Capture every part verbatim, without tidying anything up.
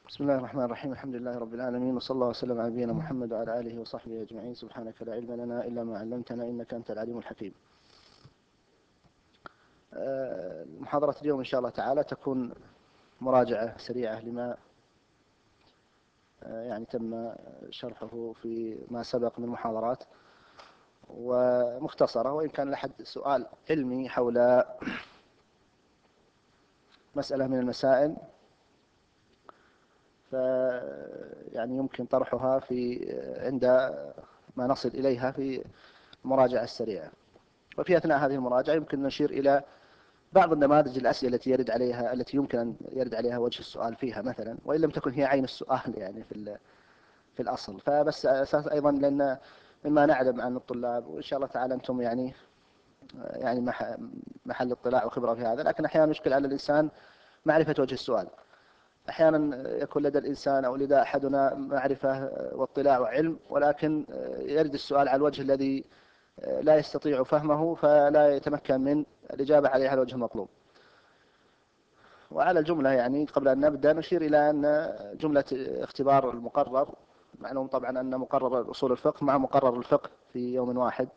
بسم الله الرحمن الرحيم. الحمد لله رب العالمين، وصلى الله وسلم على نبينا محمد وعلى آله وصحبه أجمعين. سبحانك لا علم لنا إلا ما علمتنا، إنك أنت العليم الحكيم. محاضرة اليوم إن شاء الله تعالى تكون مراجعة سريعة لما يعني تم شرحه في ما سبق من محاضرات، ومختصرة، وإن كان لحد سؤال علمي حول مسألة من المسائل ف يعني يمكن طرحها في عند ما نصل إليها في المراجعة السريعة. وفي أثناء هذه المراجعة يمكن نشير إلى بعض النماذج الأسئلة التي يرد عليها التي يمكن أن يرد عليها وجه السؤال فيها مثلا، وإن لم تكن هي عين السؤال يعني في في الأصل، فبس أساس أيضا لأن مما نعلم عن الطلاب، وإن شاء الله تعالى أنتم يعني يعني محل اطلاع وخبرة في هذا، لكن أحيانا يشكل على الإنسان معرفة وجه السؤال. أحيانا يكون لدى الإنسان أو لدى أحدنا معرفة واطلاع وعلم، ولكن يرد السؤال على الوجه الذي لا يستطيع فهمه، فلا يتمكن من الإجابة عليه على الوجه المطلوب. وعلى الجملة يعني قبل أن نبدأ نشير إلى أن جملة اختبار المقرر، معلوم طبعا أن مقرر أصول الفقه مع مقرر الفقه في يوم واحد،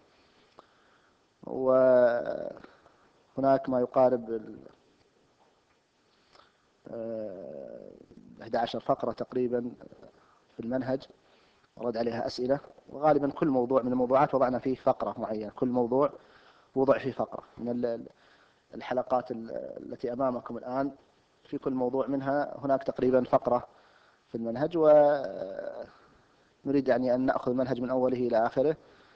وهناك ما يقارب إحدى عشرة فقرة تقريبا في المنهج ورد عليها أسئلة، وغالبا كل موضوع من الموضوعات وضعنا فيه فقرة معينة، كل موضوع وضع فيه فقرة من الحلقات التي أمامكم الآن. في كل موضوع منها هناك تقريبا فقرة في المنهج، ونريد يعني أن نأخذ المنهج من أوله إلى آخره،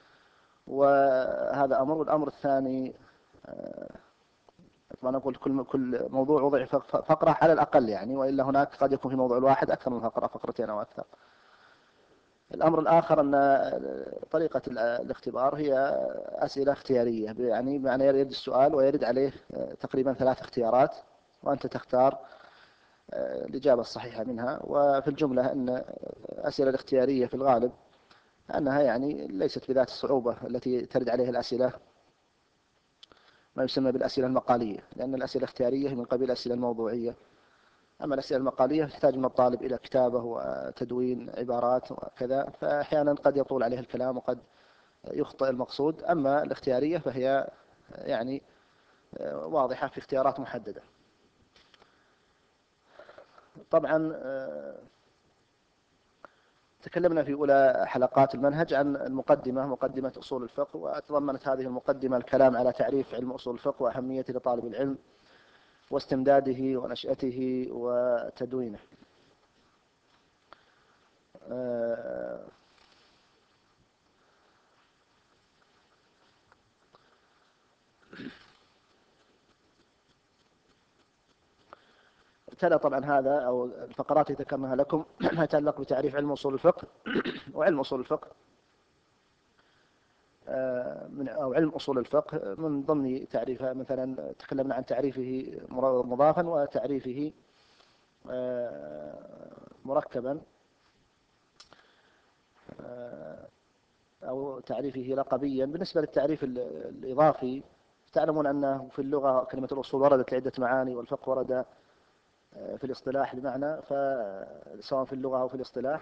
وهذا أمر. والأمر الثاني طبعا أقول كل كل موضوع وضع فقرة على الأقل يعني، وإلا هناك قد يكون في موضوع الواحد أكثر من فقرة، فقرتين أو أكثر. الأمر الآخر أن طريقة الاختبار هي أسئلة اختيارية، يعني بمعنى يرد السؤال ويرد عليه تقريبا ثلاث اختيارات، وأنت تختار الإجابة الصحيحة منها. وفي الجملة أن الأسئلة الاختيارية في الغالب أنها يعني ليست بذات الصعوبة التي ترد عليها الأسئلة ما يسمى بالأسئلة المقالية، لأن الأسئلة الاختيارية من قبيل الأسئلة الموضوعية. أما الأسئلة المقالية تحتاج من الطالب إلى كتابة وتدوين عبارات وكذا، فأحيانا قد يطول عليه الكلام وقد يخطئ المقصود. أما الاختيارية فهي يعني واضحة في اختيارات محددة. طبعا تكلمنا في أولى حلقات المنهج عن المقدمة، مقدمة أصول الفقه، وتضمنت هذه المقدمة الكلام على تعريف علم أصول الفقه وأهميته لطالب العلم واستمداده ونشأته وتدوينه. ابتدأ طبعا هذا أو الفقرات التي ذكرناها لكم ما يتعلق بتعريف علم أصول الفقه. وعلم أصول الفقه من أو علم أصول الفقه من ضمن تعريفها مثلا تكلمنا عن تعريفه مضافا وتعريفه مركبا أو تعريفه لقبيا. بالنسبة للتعريف الإضافي، تعلمون أنه في اللغة كلمة الأصول وردت لعدة معاني، والفقه ورد في الاصطلاح بمعنى، سواء في اللغة أو في الاصطلاح.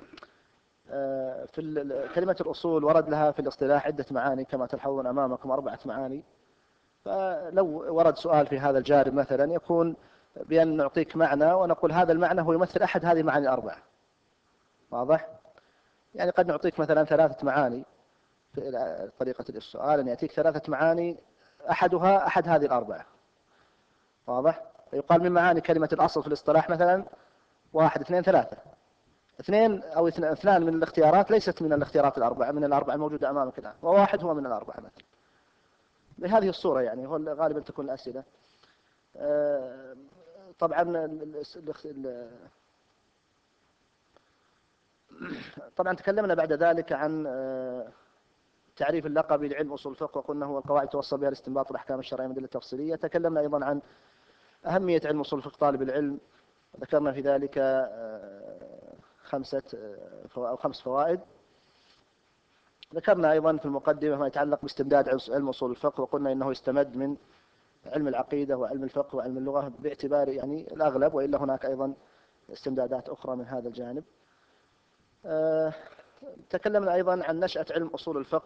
في كلمة الأصول ورد لها في الاصطلاح عدة معاني كما تلحظون أمامكم، أربعة معاني. فلو ورد سؤال في هذا الجانب مثلا يكون بأن نعطيك معنى ونقول هذا المعنى هو يمثل أحد هذه المعاني الأربعة. واضح؟ يعني قد نعطيك مثلا ثلاثة معاني في طريقة السؤال، أن يأتيك ثلاثة معاني أحدها أحد هذه الأربعة. واضح؟ يقال من معاني كلمة الأصل في الاصطلاح مثلا واحد اثنين ثلاثة. اثنين أو اثنان من الاختيارات ليست من الاختيارات الأربعة، من الأربعة الموجودة أمامك الآن، وواحد هو من الأربعة مثلا. بهذه الصورة يعني هو غالبا تكون الأسئلة. طبعا طبعا تكلمنا بعد ذلك عن تعريف اللقب لعلم أصول الفقه، وقلنا هو القواعد توصل بها الاستنباط والأحكام الشرعية من الأدلة التفصيلية. تكلمنا أيضا عن أهمية علم أصول الفقه طالب العلم، ذكرنا في ذلك خمسة أو خمس فوائد. ذكرنا أيضا في المقدمة ما يتعلق باستمداد علم أصول الفقه، وقلنا إنه يستمد من علم العقيدة وعلم الفقه وعلم اللغة باعتبار يعني الأغلب، وإلا هناك أيضا استمدادات أخرى من هذا الجانب. أه تكلمنا أيضا عن نشأة علم أصول الفقه،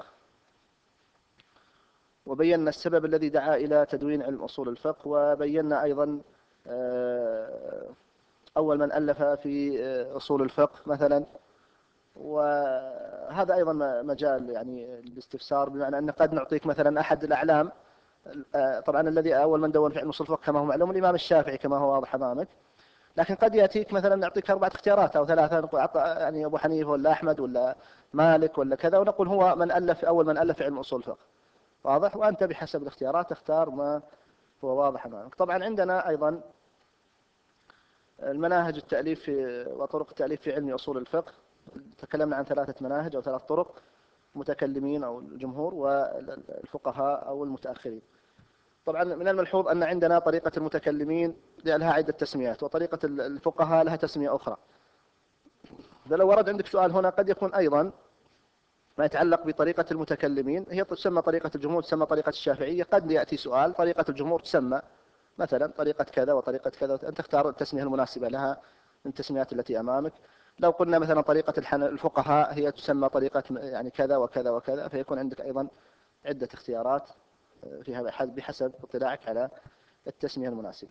وبينا السبب الذي دعا إلى تدوين علم أصول الفقه، وبينا أيضا أه أول من ألف في أصول الفقه مثلا. وهذا أيضا مجال يعني الاستفسار، بمعنى أن قد نعطيك مثلا أحد الأعلام. طبعا الذي أول من دون في علم أصول الفقه كما هو معلوم الإمام الشافعي كما هو واضح أمامك، لكن قد يأتيك مثلا نعطيك أربعة اختيارات أو ثلاثة، نقول يعني أبو حنيفة ولا أحمد ولا مالك ولا كذا، ونقول هو من ألف أول من ألف في علم أصول الفقه. واضح؟ وأنت بحسب الاختيارات تختار ما هو واضح أمامك. طبعا عندنا أيضا المناهج التأليف في وطرق التأليف في علم أصول الفقه. تكلمنا عن ثلاثة مناهج أو ثلاث طرق: متكلمين أو الجمهور، والفقهاء أو المتأخرين. طبعا من الملحوظ أن عندنا طريقة المتكلمين لها عدة تسميات، وطريقة الفقهاء لها تسمية أخرى. فلو ورد عندك سؤال هنا قد يكون أيضا ما يتعلق بطريقة المتكلمين، هي تسمى طريقة الجمهور، تسمى طريقة الشافعية. قد يأتي سؤال طريقة الجمهور تسمى مثلا طريقة كذا وطريقة كذا، أنت تختار التسمية المناسبة لها من التسميات التي أمامك. لو قلنا مثلا طريقة الفقهاء هي تسمى طريقة يعني كذا وكذا وكذا، فيكون عندك أيضا عدة اختيارات فيها بحسب اطلاعك على التسمية المناسبة.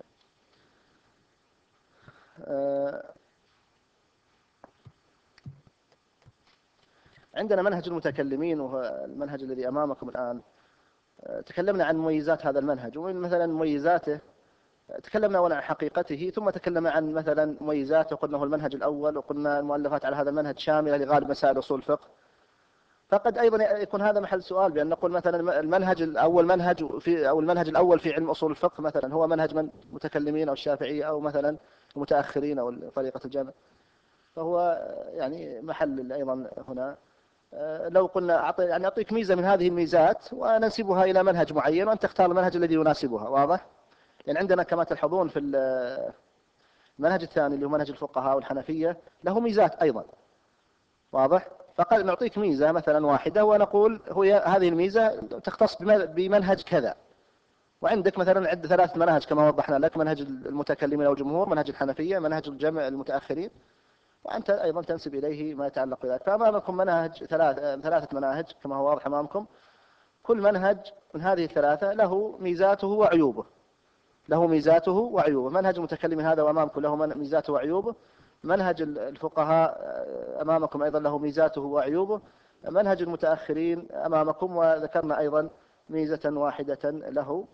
عندنا منهج المتكلمين، وهو المنهج الذي أمامكم الآن. تكلمنا عن مميزات هذا المنهج، ومن مثلا مميزاته تكلمنا أولا عن حقيقته، ثم تكلمنا عن مثلا مميزاته، وقلنا هو المنهج الأول، وقلنا المؤلفات على هذا المنهج شاملة لغالب مسائل أصول الفقه. فقد أيضا يكون هذا محل سؤال، بأن نقول مثلا المنهج الأول منهج في أو المنهج الأول في علم أصول الفقه مثلا هو منهج من المتكلمين أو الشافعية أو مثلا المتأخرين أو طريقة الجمع، فهو يعني محل أيضا هنا. لو قلنا أعطي يعني أعطيك ميزة من هذه الميزات وننسبها إلى منهج معين، وأنت تختار المنهج الذي يناسبها. واضح؟ لأن يعني عندنا كما تلحظون في المنهج الثاني اللي هو منهج الفقهاء والحنفية له ميزات أيضا. واضح؟ فقد نعطيك ميزة مثلا واحدة ونقول هي هذه الميزة تختص بمنهج كذا، وعندك مثلا عدة ثلاث مناهج كما وضحنا لك: منهج المتكلمين أو الجمهور، منهج الحنفية، منهج الجمع المتأخرين، وأنت أيضا تنسب إليه ما يتعلق بذلك. فأمامكم منهج ثلاث ثلاثة مناهج كما هو واضح أمامكم. كل منهج من هذه الثلاثة له ميزاته وعيوبه، له ميزاته وعيوبه. منهج المتكلمين هذا وأمامكم له ميزاته وعيوبه. منهج الفقهاء أمامكم أيضا له ميزاته وعيوبه. منهج المتأخرين أمامكم، وذكرنا أيضا ميزة واحدة له.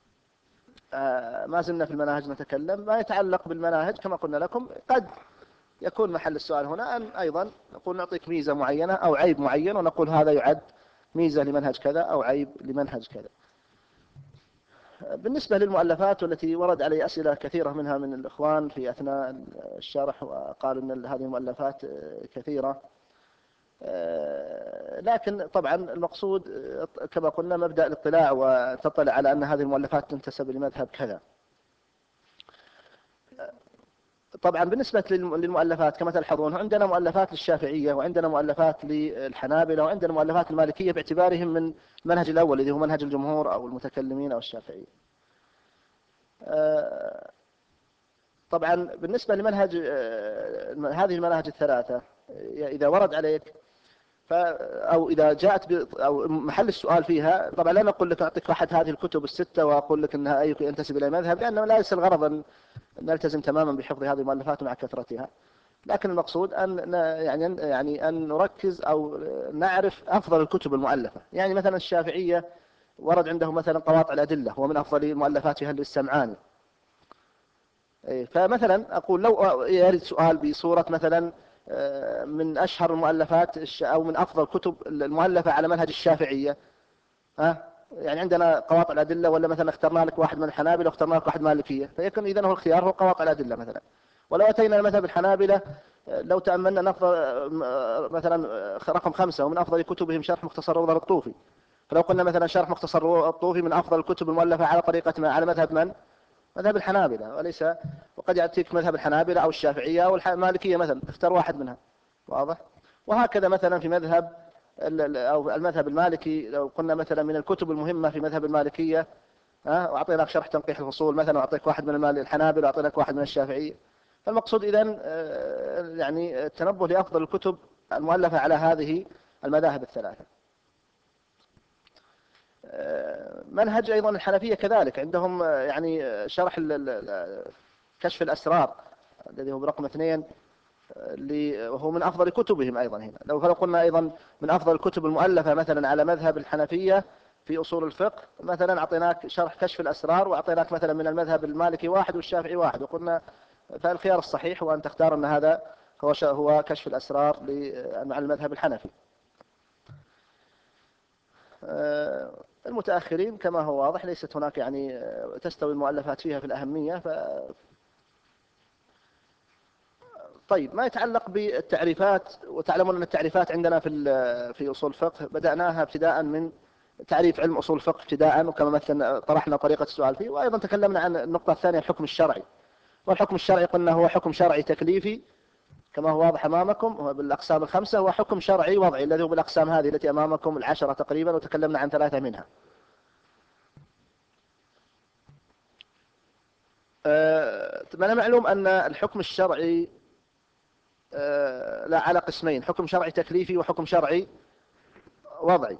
ما زلنا في المناهج نتكلم. ما يتعلق بالمناهج كما قلنا لكم قد يكون محل السؤال هنا أن أيضا نقول نعطيك ميزة معينة أو عيب معين، ونقول هذا يعد ميزة لمنهج كذا أو عيب لمنهج كذا. بالنسبة للمؤلفات والتي ورد علي أسئلة كثيرة منها من الإخوان في أثناء الشرح، وقالوا أن هذه المؤلفات كثيرة، لكن طبعا المقصود كما قلنا مبدأ الاطلاع، وتطلع على أن هذه المؤلفات تنتسب لمذهب كذا. طبعا بالنسبة للمؤلفات كما تلحظون عندنا مؤلفات للشافعية، وعندنا مؤلفات للحنابلة، وعندنا مؤلفات المالكية باعتبارهم من المنهج الأول الذي هو منهج الجمهور أو المتكلمين أو الشافعية. طبعا بالنسبة لمنهج هذه المناهج الثلاثة، إذا ورد عليك أو إذا جاءت أو محل السؤال فيها، طبعا لا نقول لك أعطيك أحد هذه الكتب الستة وأقول لك أنها أي ينتسب إلى مذهب، لأنه ليس الغرض أن نلتزم تماما بحفظ هذه المؤلفات مع كثرتها. لكن المقصود أن يعني يعني أن نركز أو نعرف أفضل الكتب المؤلفة. يعني مثلا الشافعية ورد عنده مثلا قواطع الأدلة، هو من أفضل مؤلفاتها للسمعاني. فمثلا أقول لو يرد سؤال بصورة مثلا من أشهر المؤلفات أو من أفضل كتب المؤلفة على منهج الشافعية، ها يعني عندنا قواطع الأدلة، ولا مثلا اخترنا لك واحد من الحنابلة واخترنا لك واحد مالكية، فيكون إذن هو الخيار هو قواطع الأدلة مثلا. ولو أتينا المذهب الحنابلة لو تأملنا نفضل مثلا رقم خمسة ومن أفضل كتبهم شرح مختصر روضة الطوفي، فلو قلنا مثلا شرح مختصر روضة الطوفي من أفضل الكتب المؤلفة على طريقة على مذهب من؟ مذهب الحنابلة، وليس وقد يأتيك مذهب الحنابلة أو الشافعية أو المالكية مثلا، اختار واحد منها. واضح؟ وهكذا مثلا في مذهب أو المذهب المالكي، لو قلنا مثلا من الكتب المهمة في مذهب المالكية، ها وأعطيناك شرح تنقيح الفصول مثلا، وأعطيك واحد من الحنابلة وأعطيناك واحد من الشافعية، فالمقصود إذن يعني التنبه لأفضل الكتب المؤلفة على هذه المذاهب الثلاثة. منهج أيضا الحنفية كذلك عندهم يعني شرح كشف الأسرار الذي هو برقم اثنين، وهو من أفضل كتبهم أيضا. هنا لو فلو قلنا أيضا من أفضل الكتب المؤلفة مثلا على مذهب الحنفية في أصول الفقه، مثلا أعطيناك شرح كشف الأسرار، وأعطيناك مثلا من المذهب المالكي واحد والشافعي واحد، وقلنا فالخيار الصحيح هو أن تختار أن هذا هو هو كشف الأسرار مع المذهب الحنفي. المتأخرين كما هو واضح ليست هناك يعني تستوي المؤلفات فيها في الأهمية. ف طيب، ما يتعلق بالتعريفات، وتعلمون أن التعريفات عندنا في في أصول الفقه بدأناها ابتداء من تعريف علم أصول الفقه ابتداء، وكما مثلا طرحنا طريقة السؤال فيه، وأيضا تكلمنا عن النقطة الثانية الحكم الشرعي. والحكم الشرعي قلنا هو حكم شرعي تكليفي كما هو واضح أمامكم، هو بالأقسام الخمسة، هو حكم شرعي وضعي الذي هو بالأقسام هذه التي أمامكم العشرة تقريبا، وتكلمنا عن ثلاثة منها. من المعلوم أن الحكم الشرعي لا على قسمين: حكم شرعي تكليفي وحكم شرعي وضعي.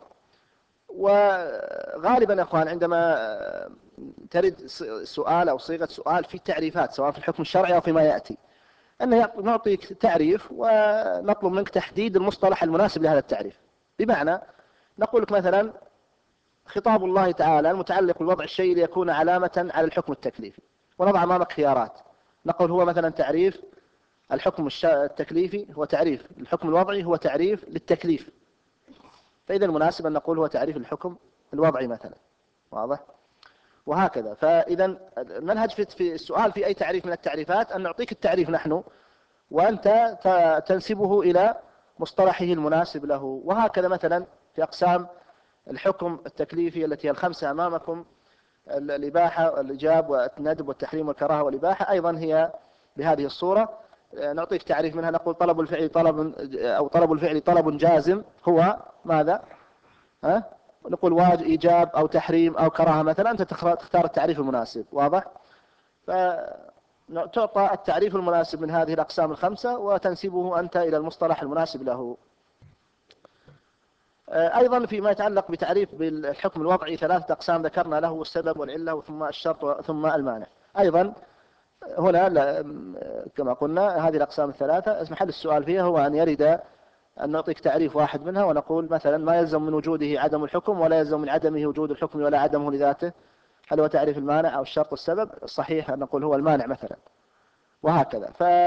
وغالبا يا أخوان عندما ترد سؤال أو صيغة سؤال في التعريفات سواء في الحكم الشرعي أو فيما يأتي، أن نعطيك تعريف ونطلب منك تحديد المصطلح المناسب لهذا التعريف. بمعنى نقول لك مثلا خطاب الله تعالى المتعلق بوضع الشيء ليكون علامة على الحكم التكليفي، ونضع أمامك خيارات، نقول هو مثلا تعريف الحكم التكليفي هو تعريف الحكم الوضعي هو تعريف للتكليف، فإذا المناسب أن نقول هو تعريف الحكم الوضعي مثلا. واضح؟ وهكذا. فإذا المنهج في السؤال في أي تعريف من التعريفات أن نعطيك التعريف نحن، وأنت تنسبه إلى مصطلحه المناسب له. وهكذا مثلا في أقسام الحكم التكليفي التي هي الخمسة أمامكم: الإباحة والإيجاب والندب والتحريم والكراهة والإباحة، أيضا هي بهذه الصورة. نعطيك تعريف منها، نقول طلب الفعل طلب أو طلب الفعل طلب جازم هو ماذا؟ ها؟ نقول واجب إيجاب أو تحريم أو كراهة مثلا، أنت تختار التعريف المناسب. واضح؟ فتعطى التعريف المناسب من هذه الأقسام الخمسة وتنسبه أنت إلى المصطلح المناسب له. أيضا فيما يتعلق بتعريف بالحكم الوضعي ثلاثة أقسام ذكرنا له: السبب والعلة ثم الشرط ثم المانع. أيضا هنا كما قلنا هذه الأقسام الثلاثة محل السؤال فيها هو أن يرد أن نعطيك تعريف واحد منها ونقول مثلا ما يلزم من وجوده عدم الحكم، ولا يلزم من عدمه وجود الحكم ولا عدمه لذاته. هل هو تعريف المانع أو الشرط السبب؟ الصحيح أن نقول هو المانع مثلا. وهكذا.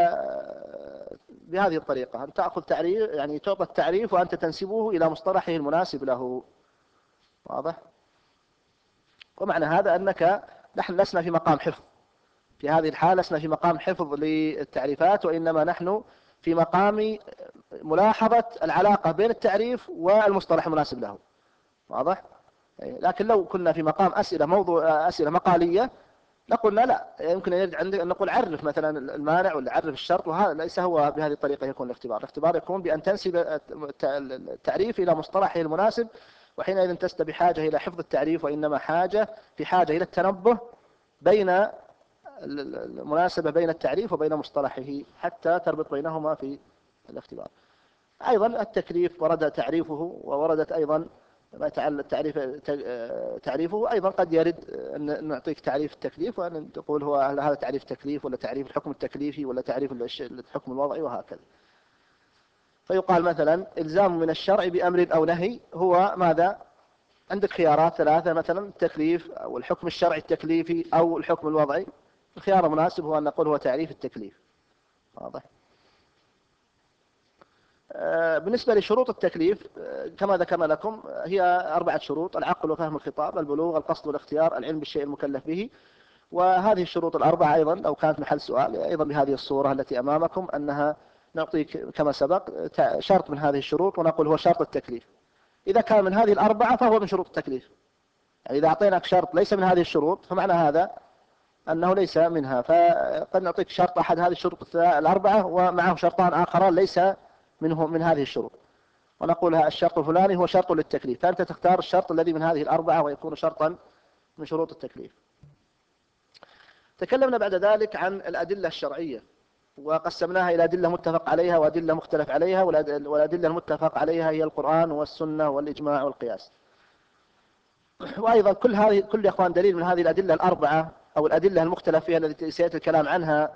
فبهذه الطريقة أن تأخذ تعريف، يعني تعطى التعريف وأنت تنسبه إلى مصطلحه المناسب له. واضح؟ ومعنى هذا أنك نحن لسنا في مقام حفظ في هذه الحالة، لسنا في مقام حفظ للتعريفات، وإنما نحن في مقام ملاحظة العلاقة بين التعريف والمصطلح المناسب له. واضح؟ لكن لو كنا في مقام أسئلة موضوع أسئلة مقالية لقلنا لا، يمكن أن يرد عندك أن نقول عرف مثلا المانع ولا عرف الشرط، وهذا ليس هو بهذه الطريقة يكون الاختبار. الاختبار يكون بأن تنسب التعريف إلى مصطلحه المناسب، وحينئذ تست بحاجة إلى حفظ التعريف، وإنما حاجة في حاجة إلى التنبه بين المناسبة بين التعريف وبين مصطلحه حتى تربط بينهما في الاختبار. أيضا التكليف ورد تعريفه، ووردت أيضا ما يتعلق تعريف تعريفه أيضا قد يرد أن نعطيك تعريف التكليف وأن تقول هو هذا تعريف تكليف ولا تعريف الحكم التكليفي ولا تعريف الحكم الوضعي وهكذا. فيقال مثلا إلزام من الشرع بأمر أو نهي هو ماذا؟ عندك خيارات ثلاثة، مثلا التكليف أو الحكم الشرعي التكليفي أو الحكم الوضعي. الخيار المناسب هو أن نقول هو تعريف التكليف. واضح؟ بالنسبة لشروط التكليف كما ذكرنا لكم هي أربعة شروط: العقل وفهم الخطاب، البلوغ، القصد والاختيار، العلم بالشيء المكلف به. وهذه الشروط الأربعة أيضا لو كانت محل سؤال أيضا بهذه الصورة التي أمامكم، أنها نعطيك كما سبق شرط من هذه الشروط ونقول هو شرط التكليف. إذا كان من هذه الأربعة فهو من شروط التكليف. يعني إذا أعطيناك شرط ليس من هذه الشروط فمعنى هذا أنه ليس منها. فقد نعطيك شرط أحد هذه الشروط الأربعة ومعه شرطان آخران ليس منه من هذه الشروط، ونقول الشرط الفلاني هو شرط للتكليف، فأنت تختار الشرط الذي من هذه الأربعة ويكون شرطا من شروط التكليف. تكلمنا بعد ذلك عن الأدلة الشرعية. وقسمناها إلى أدلة متفق عليها وأدلة مختلف عليها، والأدلة المتفق عليها هي القرآن والسنة والإجماع والقياس. وأيضا كل هذه كل يا إخوان دليل من هذه الأدلة الأربعة أو الأدلة المختلف فيها التي سيأتي الكلام عنها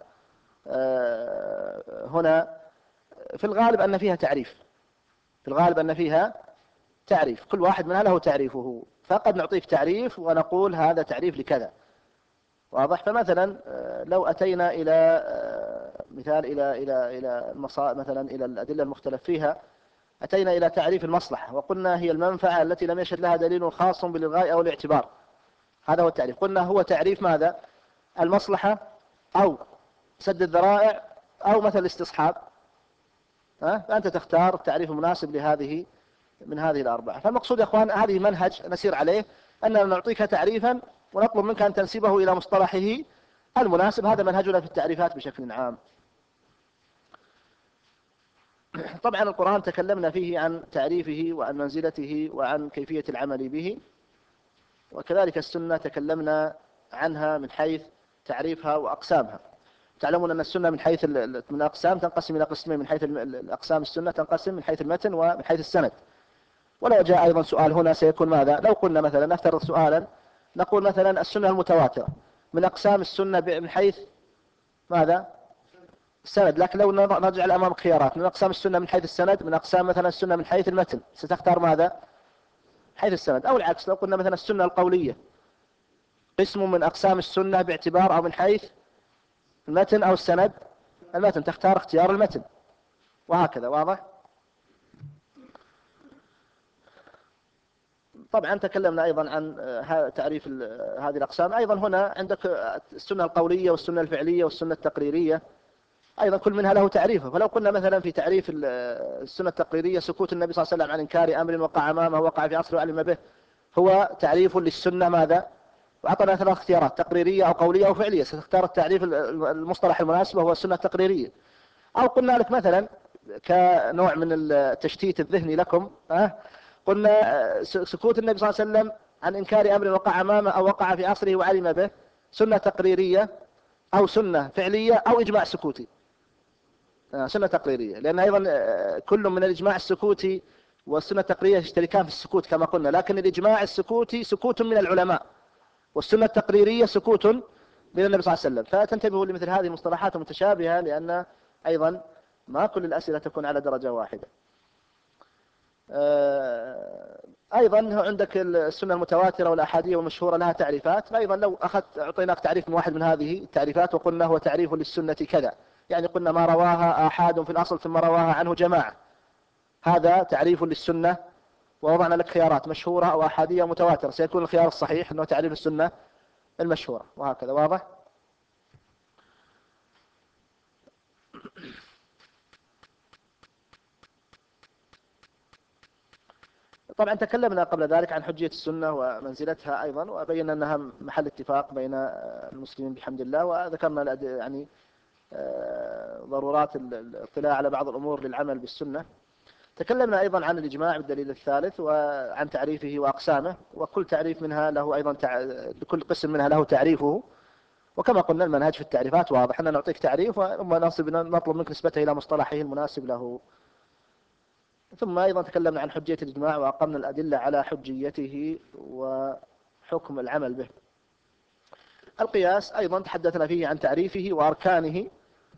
هنا، في الغالب أن فيها تعريف، في الغالب أن فيها تعريف، كل واحد منها له تعريفه، فقد نعطيك تعريف ونقول هذا تعريف لكذا، واضح؟ فمثلا لو أتينا إلى مثال إلى إلى إلى مثلا إلى الأدلة المختلف فيها، أتينا إلى تعريف المصلحة وقلنا هي المنفعة التي لم يشهد لها دليل خاص بالإلغاء أو الاعتبار، هذا هو التعريف. قلنا هو تعريف ماذا؟ المصلحة أو سد الذرائع أو مثل الاستصحاب، ها؟ فأنت تختار التعريف المناسب لهذه من هذه الأربعة. فالمقصود يا أخوان هذه منهج نسير عليه، أننا نعطيك تعريفا ونطلب منك أن تنسبه إلى مصطلحه المناسب، هذا منهجنا في التعريفات بشكل عام. طبعا القرآن تكلمنا فيه عن تعريفه وعن منزلته وعن كيفية العمل به، وكذلك السنة تكلمنا عنها من حيث تعريفها وأقسامها. تعلمون أن السنة من حيث من الأقسام تنقسم إلى قسمين، من حيث الأقسام السنة تنقسم من حيث المتن ومن حيث السند. ولو جاء أيضا سؤال هنا سيكون ماذا؟ لو قلنا مثلا نفترض سؤالا نقول مثلا السنة المتواترة من أقسام السنة من حيث ماذا؟ السند، لكن لو نجعل أمامك خيارات من أقسام السنة من حيث السند، من أقسام مثلا السنة من حيث المتن، ستختار ماذا؟ حيث السند. أو العكس، لو قلنا مثلا السنة القولية قسم من أقسام السنة باعتبار أو من حيث المتن أو السند، المتن، تختار اختيار المتن، وهكذا. واضح؟ طبعا تكلمنا أيضا عن تعريف هذه الأقسام. أيضا هنا عندك السنة القولية والسنة الفعلية والسنة التقريرية، أيضا كل منها له تعريفه. فلو قلنا مثلا في تعريف السنة التقريرية سكوت النبي صلى الله عليه وسلم عن إنكار أمر وقع أمامه وقع في عصره وعلم به، هو تعريف للسنة ماذا؟ وأعطنا ثلاث اختيارات: تقريرية أو قولية أو فعلية، ستختار التعريف المصطلح المناسب وهو السنة التقريرية. أو قلنا لك مثلا كنوع من التشتيت الذهني لكم، أه؟ قلنا سكوت النبي صلى الله عليه وسلم عن إنكار أمر وقع أمامه أو وقع في عصره وعلم به، سنة تقريرية أو سنة فعلية أو إجماع سكوتي. سنة تقريرية، لأن أيضا كل من الإجماع السكوتي والسنة التقريرية يشتركان في السكوت كما قلنا، لكن الإجماع السكوتي سكوت من العلماء، والسنة التقريرية سكوت من النبي صلى الله عليه وسلم. فتنتبهوا لمثل هذه المصطلحات المتشابهة، لأن أيضا ما كل الأسئلة تكون على درجة واحدة. أيضا عندك السنة المتواترة والأحادية والمشهورة لها تعريفات، فأيضا لو أخذت أعطيناك تعريف من واحد من هذه التعريفات وقلنا هو تعريف للسنة كذا، يعني قلنا ما رواها آحاد في الأصل ثم رواها عنه جماعة، هذا تعريف للسنة، ووضعنا لك خيارات: مشهورة أو أحادية متواترة، سيكون الخيار الصحيح أنه تعريف السنة المشهورة، وهكذا. واضح؟ طبعا تكلمنا قبل ذلك عن حجية السنة ومنزلتها أيضا، وبينا أنها محل اتفاق بين المسلمين بحمد الله، وذكرنا يعني ضرورات الاطلاع على بعض الأمور للعمل بالسنة. تكلمنا أيضا عن الإجماع بالدليل الثالث وعن تعريفه وأقسامه، وكل تعريف منها له أيضا تع... لكل قسم منها له تعريفه، وكما قلنا المنهج في التعريفات واضح، أننا نعطيك تعريف ثم نطلب منك نسبته إلى مصطلحه المناسب له. ثم أيضا تكلمنا عن حجية الإجماع وأقمنا الأدلة على حجيته وحكم العمل به. القياس أيضا تحدثنا فيه عن تعريفه وأركانه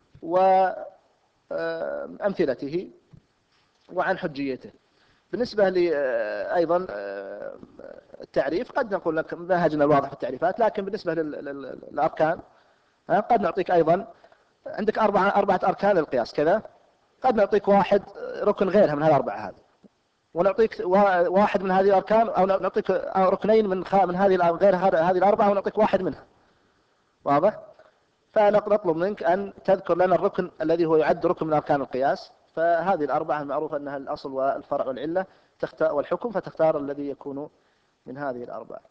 وأمثلته وعن حجيته. بالنسبة لي أيضا التعريف قد نقول لك منهجنا الواضح في التعريفات، لكن بالنسبة للأركان قد نعطيك أيضا، عندك أربعة أربعة أركان للقياس كذا، قد نعطيك واحد ركن غيرها من هالأربعة هذه، ونعطيك واحد من هذه الأركان، أو نعطيك ركنين من من هذه غير هذه الأربعة ونعطيك واحد منها. واضح؟ فنطلب منك أن تذكر لنا الركن الذي هو يعد ركن من أركان القياس. فهذه الأربعة المعروفة أنها الأصل والفرع والعلة والحكم، فتختار الذي يكون من هذه الأربعة.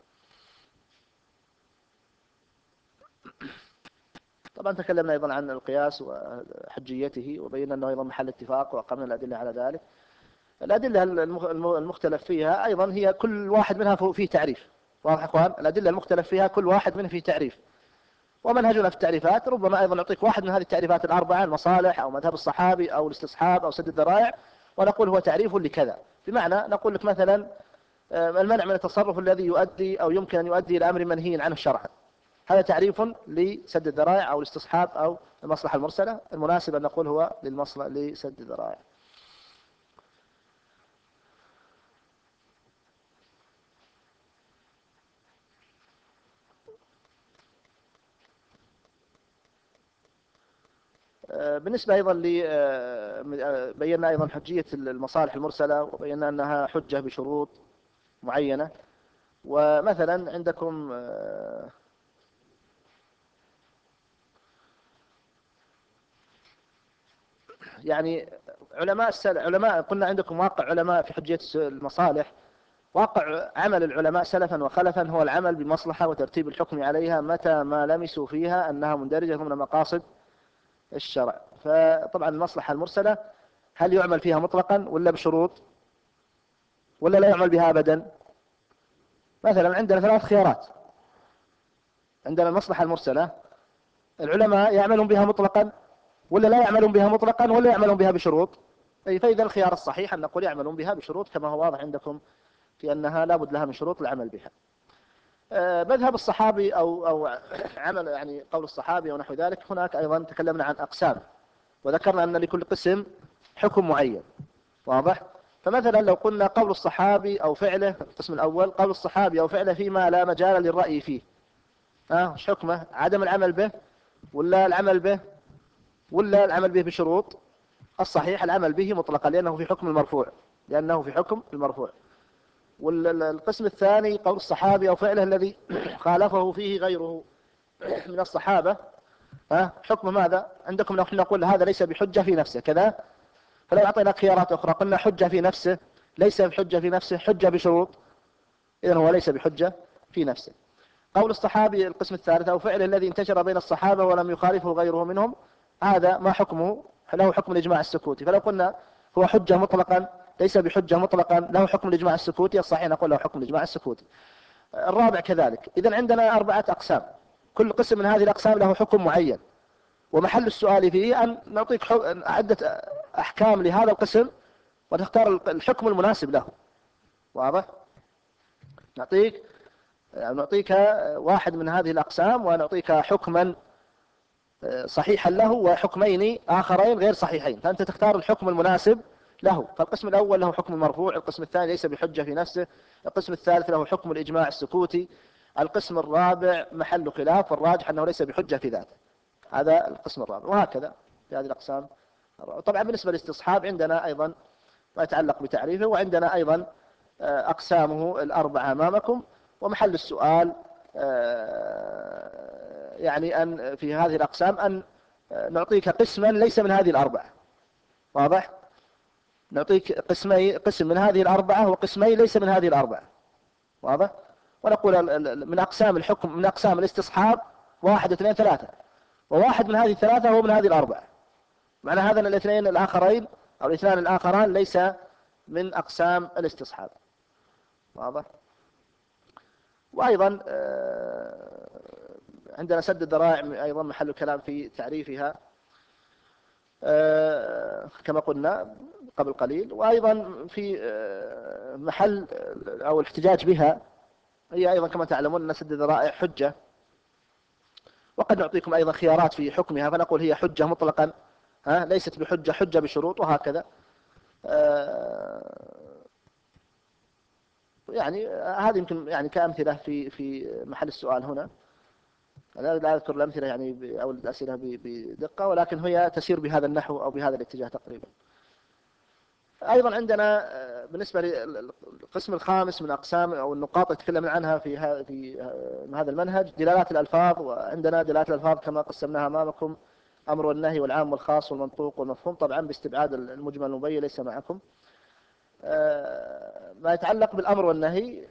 طبعا تكلمنا أيضا عن القياس وحجيته وبينا أنه أيضا محل اتفاق وأقمنا الأدلة على ذلك. الأدلة المختلف فيها أيضا هي كل واحد منها فيه تعريف. واضح أخوان؟ الأدلة المختلف فيها كل واحد منها فيه تعريف، ومنهجنا في التعريفات ربما أيضا نعطيك واحد من هذه التعريفات الأربعة، المصالح أو مذهب الصحابي أو الاستصحاب أو سد الذرائع، ونقول هو تعريف لكذا. بمعنى نقول لك مثلا المنع من التصرف الذي يؤدي أو يمكن أن يؤدي إلى أمر منهي عنه شرعا، هذا تعريف لسد الذرائع أو الاستصحاب أو المصلحة المرسلة. المناسب أن نقول هو للمصلحة لسد الذرائع. بالنسبة أيضا ل بينا أيضا حجية المصالح المرسلة، وبينا أنها حجة بشروط معينة. ومثلا عندكم يعني علماء السلف، علماء قلنا عندكم واقع علماء في حجية المصالح. واقع عمل العلماء سلفا وخلفا هو العمل بمصلحة وترتيب الحكم عليها متى ما لمسوا فيها أنها مندرجة ضمن مقاصد الشرع. فطبعا المصلحة المرسلة هل يعمل فيها مطلقا ولا بشروط ولا لا يعمل بها أبدا؟ مثلا عندنا ثلاث خيارات. عندنا المصلحة المرسلة العلماء يعملون بها مطلقا ولا لا يعملون بها مطلقا ولا يعملون بها بشروط. أي فإذا الخيار الصحيح أن نقول يعملون بها بشروط، كما هو واضح عندكم في أنها لا بد لها من شروط العمل بها. مذهب الصحابي أو أو عمل يعني قول الصحابي ونحو ذلك، هناك أيضا تكلمنا عن أقسام وذكرنا أن لكل قسم حكم معين. واضح؟ فمثلا لو قلنا قول الصحابي أو فعله، القسم الأول قول الصحابي أو فعله فيما لا مجال للرأي فيه، ها ايش حكمه؟ عدم العمل به ولا العمل به ولا العمل به بشروط؟ الصحيح العمل به مطلقا لأنه في حكم المرفوع، لأنه في حكم المرفوع. والقسم الثاني قول الصحابي أو فعله الذي خالفه فيه غيره من الصحابة، ها حكم ماذا؟ عندكم نحن نقول هذا ليس بحجة في نفسه كذا. فلو أعطينا خيارات أخرى قلنا حجة في نفسه، ليس بحجة في نفسه، حجة بشروط، إذن هو ليس بحجة في نفسه. قول الصحابي القسم الثالث أو فعله الذي انتشر بين الصحابة ولم يخالفه غيره منهم، هذا ما حكمه؟ له حكم الإجماع السكوتي. فلو قلنا هو حجة مطلقا ليس بحجة مطلقا له حكم الإجماع السكوتي، الصحيح نقول له حكم الإجماع السكوتي. الرابع كذلك. إذن عندنا أربعة أقسام، كل قسم من هذه الأقسام له حكم معين، ومحل السؤال فيه أن نعطيك عدة أحكام لهذا القسم وتختار الحكم المناسب له. واضح؟ نعطيك نعطيك واحد من هذه الأقسام ونعطيك حكما صحيحا له وحكمين آخرين غير صحيحين، فأنت تختار الحكم المناسب له. فالقسم الأول له حكم المرفوع، القسم الثاني ليس بحجة في نفسه، القسم الثالث له حكم الإجماع السكوتي، القسم الرابع محل خلاف والراجح أنه ليس بحجة في ذاته. هذا القسم الرابع، وهكذا في هذه الأقسام. طبعا بالنسبة للاستصحاب عندنا أيضا ما يتعلق بتعريفه، وعندنا أيضا أقسامه الأربعة أمامكم. ومحل السؤال يعني أن في هذه الأقسام أن نعطيك قسما ليس من هذه الأربعة. واضح؟ نعطيك قسمي قسم من هذه الأربعة وقسمي ليس من هذه الأربعة. واضح؟ ونقول من أقسام الحكم من أقسام الاستصحاب واحد اثنين ثلاثة، وواحد من هذه الثلاثة هو من هذه الأربعة. معنى هذا أن الاثنين الآخرين أو الاثنان الآخران ليس من أقسام الاستصحاب. واضح؟ وأيضا عندنا سد الذرائع أيضا محل الكلام في تعريفها كما قلنا قبل قليل. وأيضا في محل أو الاحتجاج بها، هي أيضا كما تعلمون أن سد الذرائع حجة، وقد نعطيكم أيضا خيارات في حكمها، فنقول هي حجة مطلقا، ها ليست بحجة، حجة بشروط، وهكذا. يعني هذه يمكن يعني كأمثلة في في محل السؤال هنا. أنا لا أذكر الأمثلة يعني أو الأسئلة بدقة، ولكن هي تسير بهذا النحو أو بهذا الاتجاه تقريبا. أيضا عندنا بالنسبة للقسم الخامس من أقسام أو النقاط اللي تكلمنا عنها في في هذا المنهج دلالات الألفاظ. وعندنا دلالات الألفاظ كما قسمناها أمامكم: أمر والنهي والعام والخاص والمنطوق والمفهوم، طبعا باستبعاد المجمل المبين ليس معكم. ما يتعلق بالأمر والنهي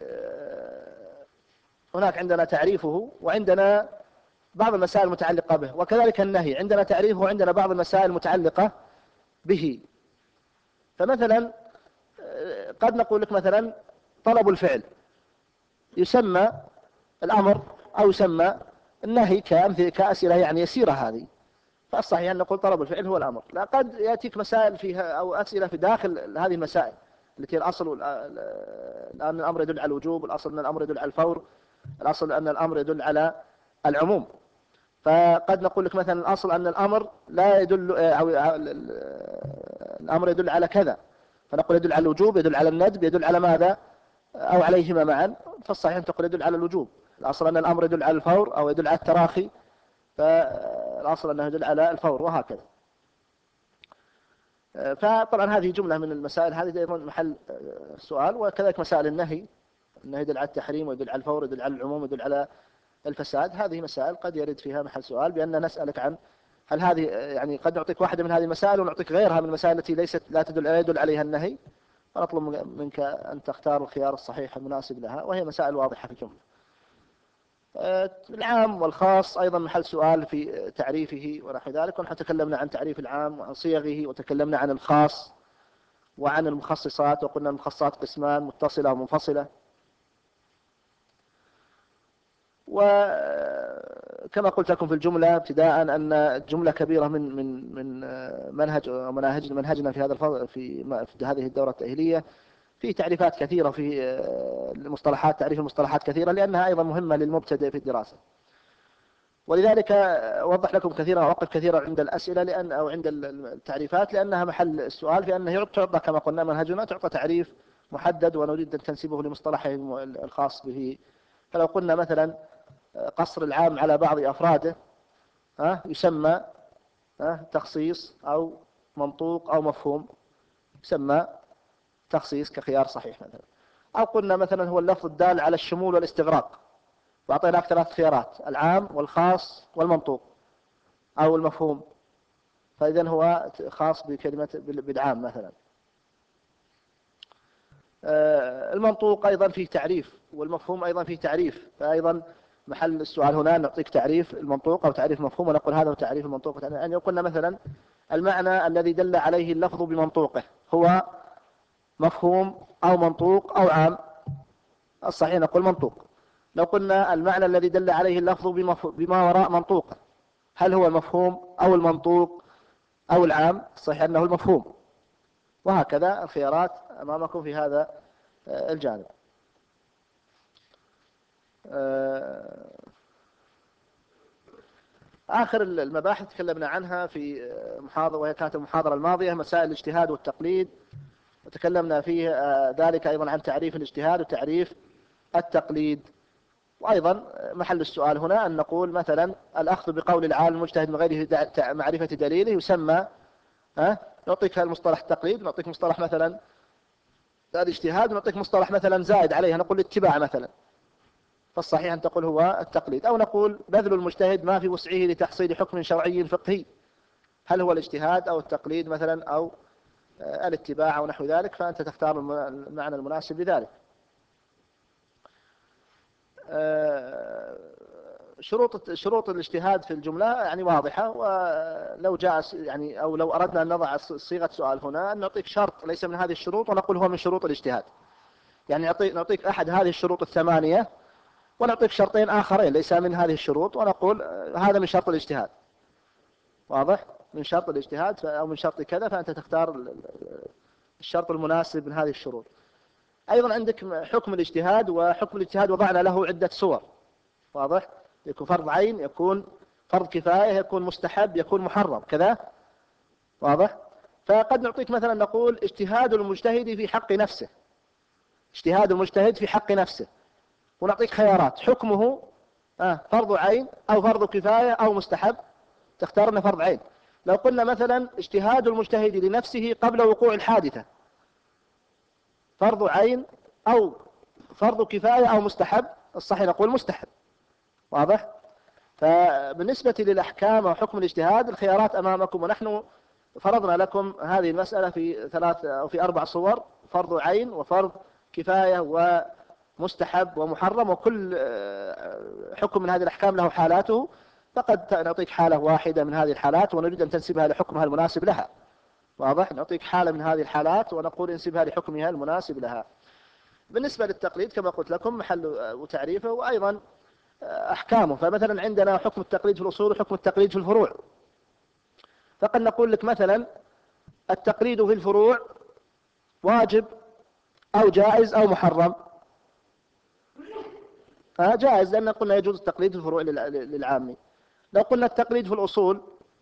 هناك عندنا تعريفه وعندنا بعض المسائل المتعلقة به، وكذلك النهي عندنا تعريفه وعندنا بعض المسائل المتعلقة به. فمثلا قد نقول لك مثلا طلب الفعل يسمى الأمر أو يسمى النهي كأمثلة كأسئلة يعني يسيرة هذه، فالصحيح أن نقول طلب الفعل هو الأمر. لا قد يأتيك مسائل فيها أو أسئلة في داخل هذه المسائل التي الأصل أن الأمر يدل على الوجوب، الأصل أن الأمر يدل على الفور، الأصل أن الأمر يدل على العموم. فقد نقول لك مثلا الأصل أن الأمر لا يدل أو الأمر يدل على كذا، فنقول يدل على الوجوب، يدل على الندب، يدل على ماذا أو عليهما معا. فالصحيح أن تقول يدل على الوجوب. الأصل أن الأمر يدل على الفور أو يدل على التراخي، فالأصل أنه يدل على الفور، وهكذا. فطبعا هذه جملة من المسائل، هذه أيضا محل سؤال. وكذلك مسائل النهي، النهي يدل على التحريم ويدل على الفور ويدل على العموم ويدل على الفساد. هذه مسائل قد يرد فيها محل سؤال، بأن نسألك عن هل هذه، يعني قد نعطيك واحدة من هذه المسائل ونعطيك غيرها من المسائل التي ليست لا تدل لا يدل عليها النهي، ونطلب منك أن تختار الخيار الصحيح المناسب لها، وهي مسائل واضحة في الجملة. العام والخاص أيضا محل سؤال في تعريفه ونحو ذلك، ونحن تكلمنا عن تعريف العام وعن صيغه، وتكلمنا عن الخاص وعن المخصصات، وقلنا المخصصات قسمان متصلة ومنفصلة. وكما قلت لكم في الجملة ابتداء أن الجملة كبيرة من من من منهج مناهج منهجنا في هذا الفضل في في هذه الدورة التأهيلية، في تعريفات كثيرة، في المصطلحات، تعريف المصطلحات كثيرة، لأنها أيضا مهمة للمبتدئ في الدراسة. ولذلك أوضح لكم كثيرا، أوقف كثيرا عند الأسئلة لأن أو عند التعريفات، لأنها محل السؤال، في أنه تعطى كما قلنا منهجنا تعطى تعريف محدد، ونريد أن تنسبه لمصطلحه الخاص به. فلو قلنا مثلا قصر العام على بعض أفراده ها يسمى ها تخصيص أو منطوق أو مفهوم، يسمى تخصيص كخيار صحيح مثلا. أو قلنا مثلا هو اللفظ الدال على الشمول والاستغراق، وأعطيناك ثلاث خيارات: العام والخاص والمنطوق أو المفهوم، فإذا هو خاص بكلمة بالعام مثلا. المنطوق أيضا فيه تعريف، والمفهوم أيضا فيه تعريف، فأيضا محل السؤال هنا نعطيك تعريف المنطوق أو تعريف المفهوم، ونقول هذا هو تعريف المنطوق. يعني قلنا مثلا المعنى الذي دل عليه اللفظ بمنطوقه هو مفهوم أو منطوق أو عام، الصحيح نقول منطوق. لو قلنا المعنى الذي دل عليه اللفظ بما وراء منطوقه، هل هو المفهوم أو المنطوق أو العام؟ الصحيح أنه المفهوم. وهكذا الخيارات أمامكم في هذا الجانب. آخر المباحث تكلمنا عنها في محاضرة، وهي كانت المحاضرة الماضية، مسائل الاجتهاد والتقليد، وتكلمنا فيه ذلك أيضا عن تعريف الاجتهاد وتعريف التقليد. وأيضا محل السؤال هنا أن نقول مثلا الأخذ بقول العالم المجتهد من غير معرفة دليله يسمى، ها نعطيك المصطلح التقليد، نعطيك مصطلح مثلا الاجتهاد، ونعطيك مصطلح مثلا زائد عليها نقول الاتباع مثلا، فالصحيح أن تقول هو التقليد. أو نقول بذل المجتهد ما في وسعه لتحصيل حكم شرعي فقهي، هل هو الاجتهاد أو التقليد مثلا أو الاتباع أو نحو ذلك، فأنت تختار المعنى المناسب لذلك. شروط شروط الاجتهاد في الجملة يعني واضحة، ولو جاء يعني أو لو أردنا أن نضع صيغة سؤال هنا أن نعطيك شرط ليس من هذه الشروط ونقول هو من شروط الاجتهاد، يعني نعطيك أحد هذه الشروط الثمانية ونعطيك شرطين آخرين ليس من هذه الشروط ونقول هذا من شرط الاجتهاد، واضح؟ من شرط الاجتهاد أو من شرط كذا، فأنت تختار الشرط المناسب من هذه الشروط. أيضا عندك حكم الاجتهاد، وحكم الاجتهاد وضعنا له عدة صور، واضح؟ يكون فرض عين، يكون فرض كفاية، يكون مستحب، يكون محرم كذا، واضح؟ فقد نعطيك مثلا نقول اجتهاد المجتهد في حق نفسه، اجتهاد المجتهد في حق نفسه، ونعطيك خيارات حكمه آه فرض عين أو فرض كفاية أو مستحب، تختار لنا فرض عين. لو قلنا مثلا اجتهاد المجتهد لنفسه قبل وقوع الحادثة، فرض عين أو فرض كفاية أو مستحب، الصحيح نقول مستحب، واضح؟ فبالنسبة للأحكام وحكم الاجتهاد الخيارات أمامكم، ونحن فرضنا لكم هذه المسألة في ثلاث أو في أربع صور: فرض عين وفرض كفاية ومستحب ومحرم، وكل حكم من هذه الأحكام له حالاته، فقد نعطيك حالة واحدة من هذه الحالات ونريد أن تنسبها لحكمها المناسب لها، واضح؟ نعطيك حالة من هذه الحالات ونقول انسبها لحكمها المناسب لها. بالنسبة للتقليد كما قلت لكم محل وتعريفه، وأيضا أحكامه. فمثلا عندنا حكم التقليد في الأصول وحكم التقليد في الفروع. فقد نقول لك مثلا التقليد في الفروع واجب أو جائز أو محرم. ها جائز لأن قلنا يجوز التقليد في الفروع للعامي. لو قلنا التقليد في الأصول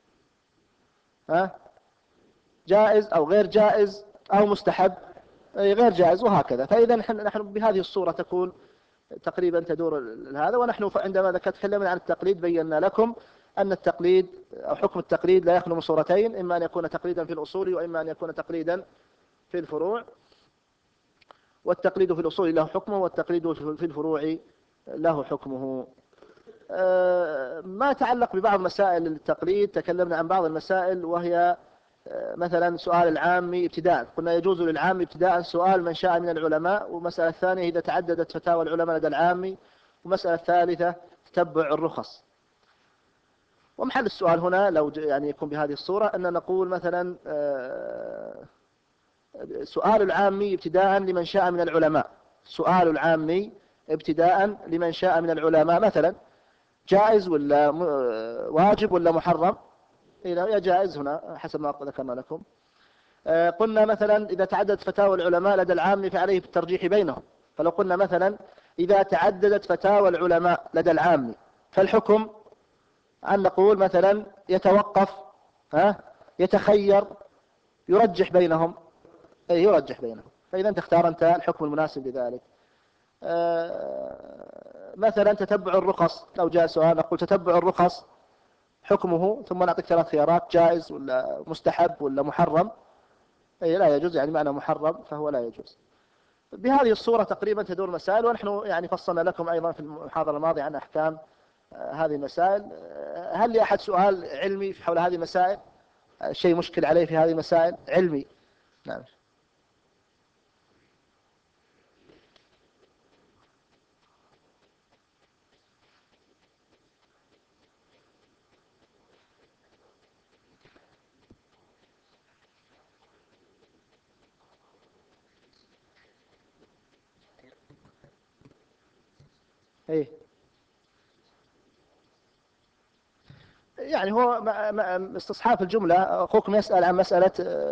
ها جائز أو غير جائز أو مستحب غير جائز وهكذا. فإذا نحن نحن بهذه الصورة تكون تقريبا تدور هذا. ونحن عندما تكلمنا عن التقليد بينا لكم أن التقليد أو حكم التقليد لا يخلو من صورتين، إما أن يكون تقليدا في الأصول وإما أن يكون تقليدا في الفروع. والتقليد في الأصول له حكمه والتقليد في الفروع له حكمه. ما يتعلق ببعض مسائل التقليد تكلمنا عن بعض المسائل، وهي مثلا سؤال العامي ابتداء. قلنا يجوز للعامي ابتداء سؤال من شاء من العلماء. ومسألة ثانية إذا تعددت فتاوى العلماء لدى العامي. ومسألة ثالثة تتبع الرخص. ومحل السؤال هنا لو يعني يكون بهذه الصورة أن نقول مثلا سؤال العامي ابتداء لمن شاء من العلماء. سؤال العامي ابتداء لمن شاء من العلماء مثلا جائز ولا واجب ولا محرم؟ يا جائز هنا حسب ما ذكرنا لكم. قلنا مثلا إذا تعددت فتاوى العلماء لدى العام فعليه بالترجيح بينهم. فلو قلنا مثلا إذا تعددت فتاوى العلماء لدى العام فالحكم أن نقول مثلا يتوقف ها يتخير يرجح بينهم. أي يرجح بينهم. فإذا تختار أنت الحكم المناسب لذلك. مثلا تتبع الرخص. لو جاء سؤال نقول تتبع الرخص حكمه، ثم نعطيك ثلاث خيارات جائز ولا مستحب ولا محرم. أي لا يجوز يعني معنى محرم فهو لا يجوز. بهذه الصورة تقريبا تدور مسائل. ونحن يعني فصلنا لكم أيضا في المحاضرة الماضية عن أحكام هذه المسائل. هل لأحد سؤال علمي حول هذه المسائل؟ شيء مشكل عليه في هذه المسائل علمي؟ نعم. ايه يعني هو استصحاب الجملة. أخوكم يسأل عن مسألة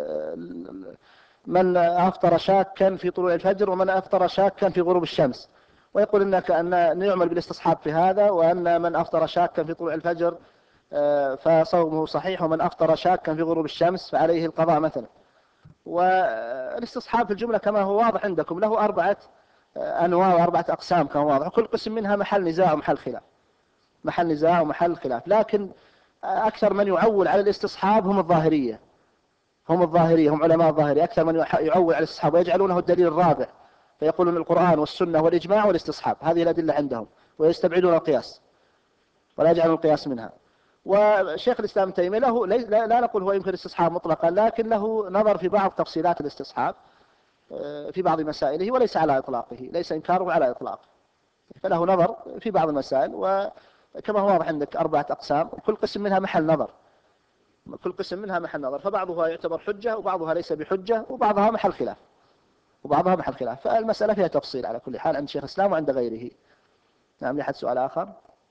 من أفطر شاكا في طلوع الفجر ومن أفطر شاكا في غروب الشمس، ويقول إنك أن نعمل بالاستصحاب في هذا، وأن من أفطر شاكا في طلوع الفجر فصومه صحيح، ومن أفطر شاكا في غروب الشمس فعليه القضاء مثلا. والاستصحاب في الجملة كما هو واضح عندكم له أربعة أنواع وأربعة أقسام كما واضح، وكل قسم منها محل نزاع ومحل خلاف. محل نزاع ومحل خلاف. لكن أكثر من يعول على الاستصحاب هم الظاهرية. هم الظاهرية هم علماء الظاهرية. أكثر من يعول على الاستصحاب ويجعلونه الدليل الرابع، فيقولون القرآن والسنة والإجماع والاستصحاب هذه الأدلة عندهم، ويستبعدون القياس ولا يجعلون القياس منها. وشيخ الإسلام تيمية له لا, لا نقول هو يمكن الاستصحاب مطلقا، لكن له نظر في بعض تفصيلات الاستصحاب في بعض مسائله، وليس على إطلاقه، ليس إنكاره على إطلاقه. فله نظر في بعض المسائل. وكما هو واضح عندك أربعة أقسام، وكل قسم منها محل نظر. كل قسم منها محل نظر. فبعضها يعتبر حجة وبعضها ليس بحجة وبعضها محل خلاف وبعضها محل خلاف. فالمسألة فيها تفصيل على كل حال عند شيخ الإسلام وعند غيره. نعم. لأحد سؤال آخر؟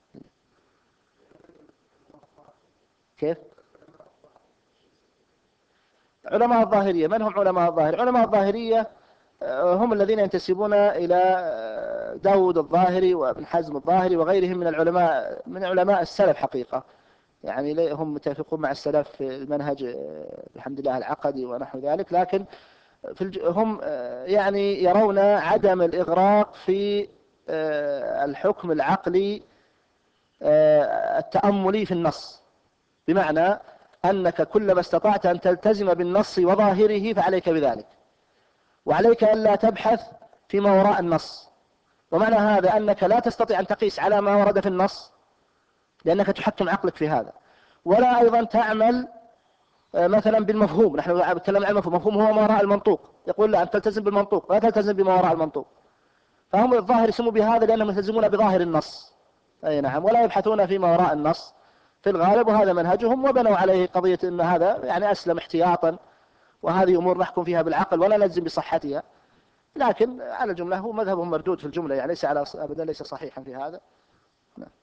كيف؟ علماء الظاهرية. من هم علماء الظاهرية؟ علماء الظاهرية هم الذين ينتسبون إلى داود الظاهري وابن حزم الظاهري وغيرهم من العلماء من علماء السلف حقيقة. يعني هم متفقون مع السلف في المنهج الحمد لله العقدي ونحو ذلك. لكن في الج... هم يعني يرون عدم الإغراق في الحكم العقلي التأملي في النص، بمعنى أنك كلما استطعت أن تلتزم بالنص وظاهره فعليك بذلك، وعليك ألا تبحث فيما وراء النص. ومعنى هذا أنك لا تستطيع أن تقيس على ما ورد في النص لأنك تحكم عقلك في هذا، ولا أيضا تعمل مثلا بالمفهوم. نحن نتكلم عن المفهوم. مفهوم هو ما وراء المنطوق. يقول لا، أن تلتزم بالمنطوق لا تلتزم بما وراء المنطوق. فهم الظاهر يسموا بهذا لأنهم يلتزمون بظاهر النص. أي نعم. ولا يبحثون فيما وراء النص في الغالب، وهذا منهجهم. وبنوا عليه قضية أن هذا يعني أسلم احتياطا، وهذه أمور نحكم فيها بالعقل ولا نلزم بصحتها. لكن على الجملة هو مذهبهم مردود في الجملة، يعني ليس على أبدا ليس صحيحا في هذا.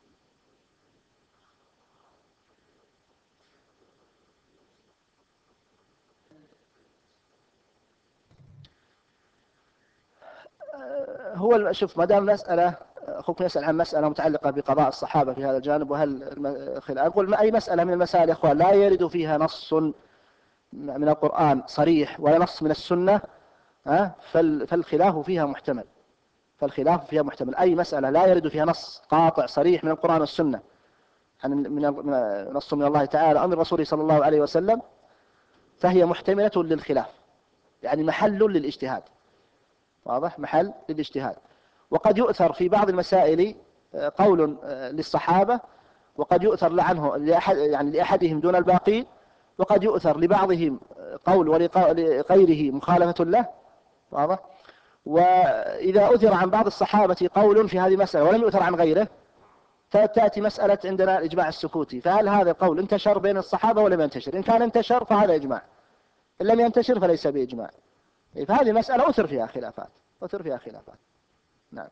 هو الم- شوف، ما دام مسألة أخوكم يسأل عن مسألة متعلقة بقضاء الصحابة في هذا الجانب، وهل الم- خلاف، أقول ما أي مسألة من المسائل يا أخوان لا يرد فيها نص من القرآن صريح ولا نص من السنة، ها، فال- فالخلاف فيها محتمل. فالخلاف فيها محتمل. أي مسألة لا يرد فيها نص قاطع صريح من القرآن والسنة، عن من من- نص من الله تعالى أو من رسوله صلى الله عليه وسلم، فهي محتملة للخلاف، يعني محل للاجتهاد. واضح؟ محل للاجتهاد. وقد يؤثر في بعض المسائل آه، قول آه، للصحابة، وقد يؤثر عنه لأحد، يعني لأحدهم دون الباقي، وقد يؤثر لبعضهم آه، قول ولغيره مخالفة له. واضح؟ وإذا أثر عن بعض الصحابة قول في هذه المسألة ولم يؤثر عن غيره، فتأتي مسألة عندنا الإجماع السكوتي، فهل هذا القول انتشر بين الصحابة ولم ينتشر؟ إن كان انتشر فهذا إجماع، إن لم ينتشر فليس بإجماع. فهذه مسألة أثر فيها خلافات، أثر فيها خلافات. نعم.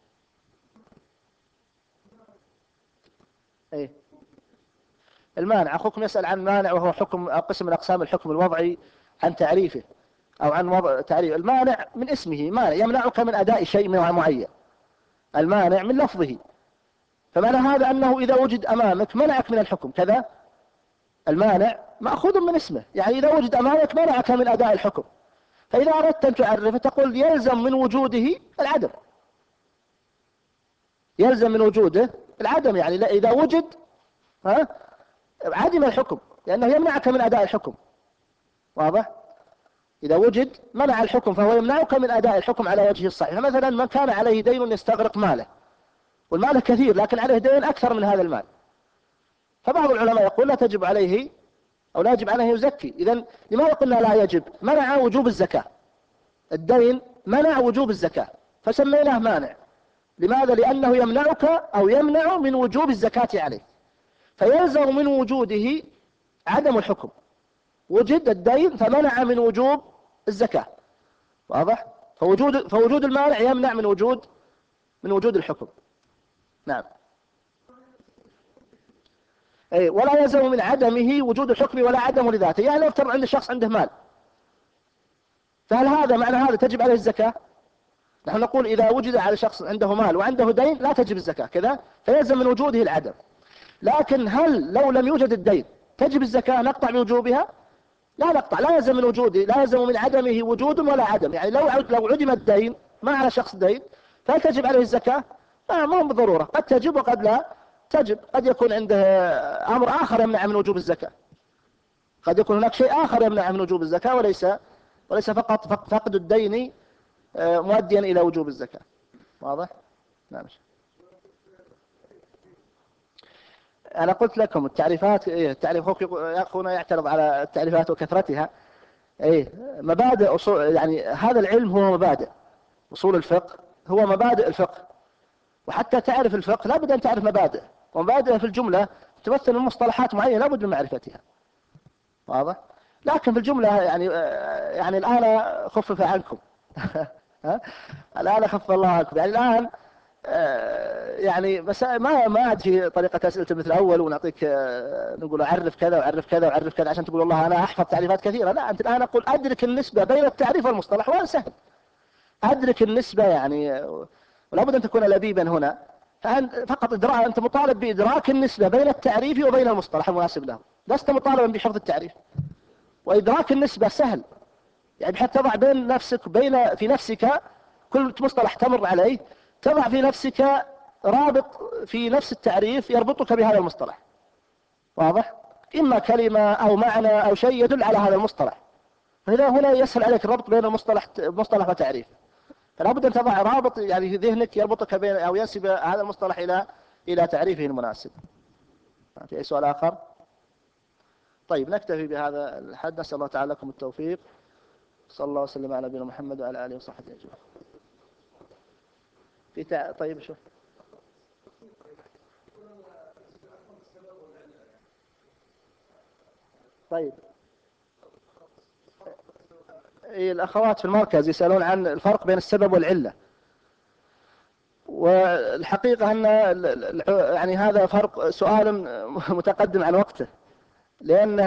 إيه؟ المانع، أخوكم يسأل عن مانع، وهو حكم قسم من أقسام الحكم الوضعي، عن تعريفه أو عن وضع تعريف المانع. من اسمه مانع، يمنعك من أداء شيء معين. المانع من لفظه، فمعنى هذا أنه إذا وجد أمامك منعك من الحكم كذا. المانع مأخوذ من اسمه، يعني إذا وجد أمامك منعك من أداء الحكم. فإذا أردت أن تعرف تقول يلزم من وجوده العدم، يلزم من وجوده العدم، يعني لا إذا وجد، ها، عدم الحكم، لأنه يمنعك من أداء الحكم. واضح؟ إذا وجد منع الحكم، فهو يمنعك من أداء الحكم على وجهه الصحيح. مثلا من كان عليه دين يستغرق ماله، والمال كثير لكن عليه دين أكثر من هذا المال، فبعض العلماء يقول لا تجب عليه أو لا يجب عليه يزكي. إذن لماذا قلنا لا يجب؟ منع وجوب الزكاة، الدين منع وجوب الزكاة، فسميناه مانع. لماذا؟ لأنه يمنعك أو يمنع من وجوب الزكاة عليه، فيلزم من وجوده عدم الحكم. وجد الدين فمنع من وجوب الزكاة. واضح؟ فوجود فوجود المانع يمنع من وجود من وجود الحكم. نعم. أي، ولا يلزم من عدمه وجود الحكم ولا عدمه لذاته. يعني لو افترض عند الشخص عنده مال، فهل هذا معنى هذا تجب عليه الزكاة؟ نحن نقول إذا وجد على شخص عنده مال وعنده دين لا تجب الزكاة كذا، فيلزم من وجوده العدم. لكن هل لو لم يوجد الدين تجب الزكاة نقطع بوجوبها؟ لا نقطع، لا يلزم من وجوده، لا يلزم من عدمه وجود ولا عدم. يعني لو لو عدم الدين، ما على شخص دين، فهل تجب عليه الزكاة؟ لا، ما هو بالضرورة، قد تجب وقد لا تجب. قد يكون عنده أمر آخر يمنع من وجوب الزكاة، قد يكون هناك شيء آخر يمنع من وجوب الزكاة، وليس وليس فقط فقد الدين آه، مؤديا إلى وجوب الزكاة. واضح؟ نعم. أنا قلت لكم التعريفات، إيه التعريف، أخونا يعترض على التعريفات وكثرتها. إيه، مبادئ أصول، يعني هذا العلم هو مبادئ أصول الفقه، هو مبادئ الفقه. وحتى تعرف الفقه لابد أن تعرف مبادئ، ومبادئ في الجملة تمثل مصطلحات معينة لابد من معرفتها. واضح؟ لكن في الجملة يعني يعني الآن خفف عنكم. ها؟ الآن خفف الله عنكم، يعني الآن آه، يعني بس ما ما عاد في طريقة أسئلة مثل الأول، ونعطيك آه، نقول أعرف كذا وأعرف كذا وأعرف كذا عشان تقول والله أنا أحفظ تعريفات كثيرة. لا، أنت الآن أقول أدرك النسبة بين التعريف والمصطلح، وهذا سهل. أدرك النسبة يعني، ولا بد أن تكون لبيبا هنا. فأنت فقط إدراك، أنت مطالب بإدراك النسبة بين التعريف وبين المصطلح المناسب له، لست مطالبا بحفظ التعريف. وإدراك النسبة سهل، يعني بحيث تضع بين نفسك بين في نفسك كل مصطلح تمر عليه، تضع في نفسك رابط في نفس التعريف يربطك بهذا المصطلح. واضح؟ إما كلمة أو معنى أو شيء يدل على هذا المصطلح، فإذا هنا يسهل عليك الربط بين المصطلح مصطلح وتعريف. فلا بد أن تضع رابط يعني في ذهنك يربطك بين أو ينسب هذا المصطلح إلى إلى تعريفه المناسب. في أي سؤال آخر؟ طيب نكتفي بهذا الحد، نسأل الله تعالى لكم التوفيق. صلى الله وسلم على نبينا محمد وعلى آله وصحبه أجمعين. في تع... طيب شوف. طيب، إيه، الأخوات في المركز يسألون عن الفرق بين السبب والعلة. والحقيقة أن يعني هذا فرق سؤال متقدم عن وقته، لأن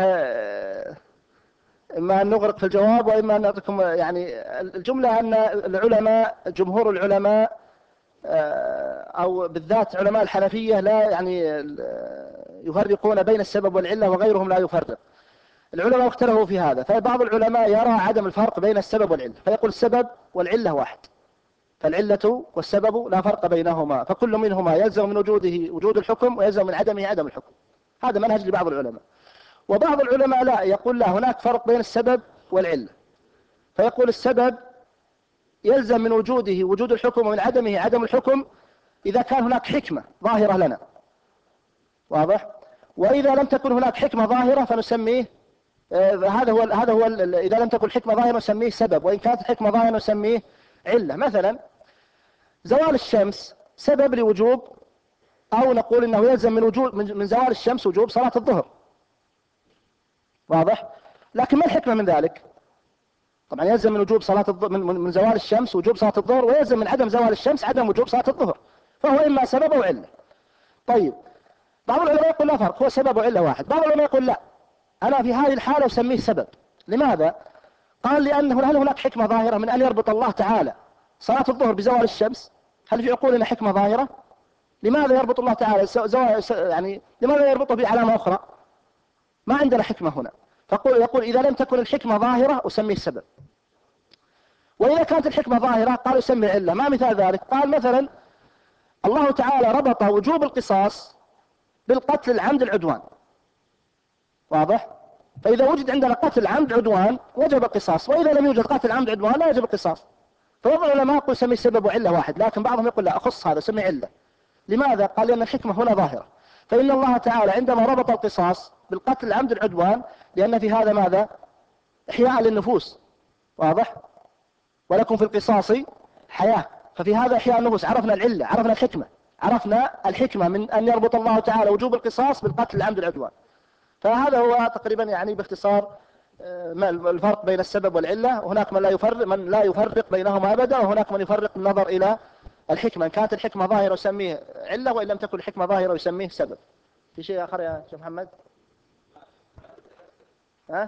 إما أن نغرق في الجواب وإما أن نعطيكم يعني الجملة أن العلماء، جمهور العلماء أو بالذات علماء الحنفية لا يعني يفرقون بين السبب والعلة وغيرهم لا يفرق. العلماء اختلفوا في هذا، فبعض العلماء يرى عدم الفرق بين السبب والعلة، فيقول السبب والعلة واحد، فالعلة والسبب لا فرق بينهما، فكل منهما يلزم من وجوده وجود الحكم ويلزم من عدمه عدم الحكم. هذا منهج لبعض العلماء. وبعض العلماء لا، يقول لا، هناك فرق بين السبب والعلة، فيقول السبب يلزم من وجوده وجود الحكم ومن عدمه عدم الحكم إذا كان هناك حكمة ظاهرة لنا، واضح؟ وإذا لم تكن هناك حكمة ظاهرة فنسميه آه هذا هو هذا هو إذا لم تكن حكمة ظاهرة نسميه سبب، وإن كانت الحكمة ظاهرة نسميه علة. مثلا زوال الشمس سبب لوجوب، أو نقول إنه يلزم من وجود من زوال الشمس وجوب صلاة الظهر، واضح؟ لكن ما الحكمة من ذلك؟ طبعا يلزم من وجوب صلاة الظهر من, من زوال الشمس وجوب صلاة الظهر، ويلزم من عدم زوال الشمس عدم وجوب صلاة الظهر، فهو إما سبب أو علة. طيب بعض العلماء يقول لا فرق، هو سبب وعلة واحد. بعض العلماء يقول لا، أنا في هذه الحالة أسميه سبب. لماذا؟ قال لأنه هل هناك حكمة ظاهرة من أن يربط الله تعالى صلاة الظهر بزوال الشمس؟ هل في عقولنا حكمة ظاهرة؟ لماذا يربط الله تعالى زوال يعني لماذا يربطه بعلامة أخرى؟ ما عندنا حكمة هنا. فقول يقول إذا لم تكن الحكمة ظاهرة أسميه سبب، وإذا كانت الحكمة ظاهرة قال يسمي علة. ما مثال ذلك؟ قال مثلا الله تعالى ربط وجوب القصاص بالقتل العمد العدوان، واضح؟ فإذا وجد عندنا قتل عمد عدوان وجب القصاص، وإذا لم يوجد قتل عمد عدوان لا يجب القصاص. فبعض العلماء يقول سمي سبب وعلة واحد، لكن بعضهم يقول لا، أخص هذا سمي علة. لماذا؟ قال لأن الحكمة هنا ظاهرة، فإن الله تعالى عندما ربط القصاص بالقتل العمد العدوان لأن في هذا ماذا؟ إحياء للنفوس، واضح؟ ولكم في القصاص حياة، ففي هذا إحياء النفوس. عرفنا العلة، عرفنا الحكمة، عرفنا الحكمة من أن يربط الله تعالى وجوب القصاص بالقتل العمد العدوان. فهذا هو تقريبا يعني باختصار الفرق بين السبب والعلة. هناك من لا يفرق من لا يفرق بينهما أبدا، وهناك من يفرق النظر إلى الحكمة، إن كانت الحكمة ظاهرة يسميه علة، وإن لم تكن الحكمة ظاهرة يسميه سبب. في شيء آخر يا شيخ محمد؟ ها؟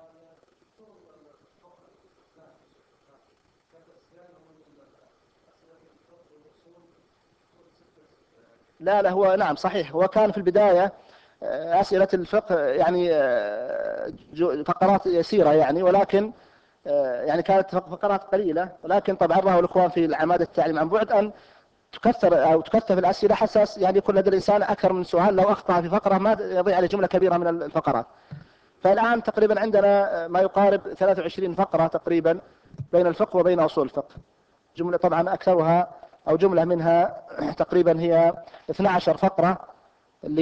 لا لا، هو نعم صحيح، هو كان في البداية أسئلة الفقه يعني فقرات يسيرة يعني، ولكن يعني كانت فقرات قليلة، ولكن طبعا رأوا الإخوان في العماد التعليم عن بعد أن تكثر أو تكثف الأسئلة حساس يعني يكون لدى الإنسان أكثر من سؤال، لو أخطأ في فقرة ما يضيع عليه جملة كبيرة من الفقرات. فالآن تقريبا عندنا ما يقارب ثلاث وعشرين فقرة تقريبا بين الفقه وبين أصول الفقه. جملة طبعا أكثرها أو جملة منها تقريبا هي اثنتا عشرة فقرة ل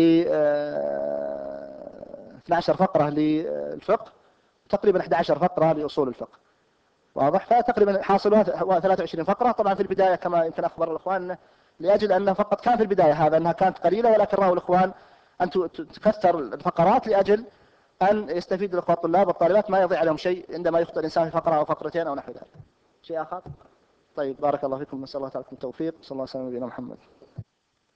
اثنتا عشرة فقرة للفقه، تقريبا إحدى عشرة فقرة لأصول الفقه، واضح؟ فتقريبا حاصلها ثلاث وعشرين فقرة. طبعا في البداية كما يمكن أخبر الإخوان لأجل أنها فقط كان في البداية هذا أنها كانت قليلة، ولكن رأوا الإخوان أن تكثر الفقرات لأجل أن يستفيد الإخوة الطلاب والطالبات ما يضيع لهم شيء عندما يخطئ الإنسان في فقرة أو فقرتين أو نحو ذلك. شيء آخر؟ طيب بارك الله فيكم، نسأل الله تعالى التوفيق، صلى الله عليه وسلم نبينا محمد.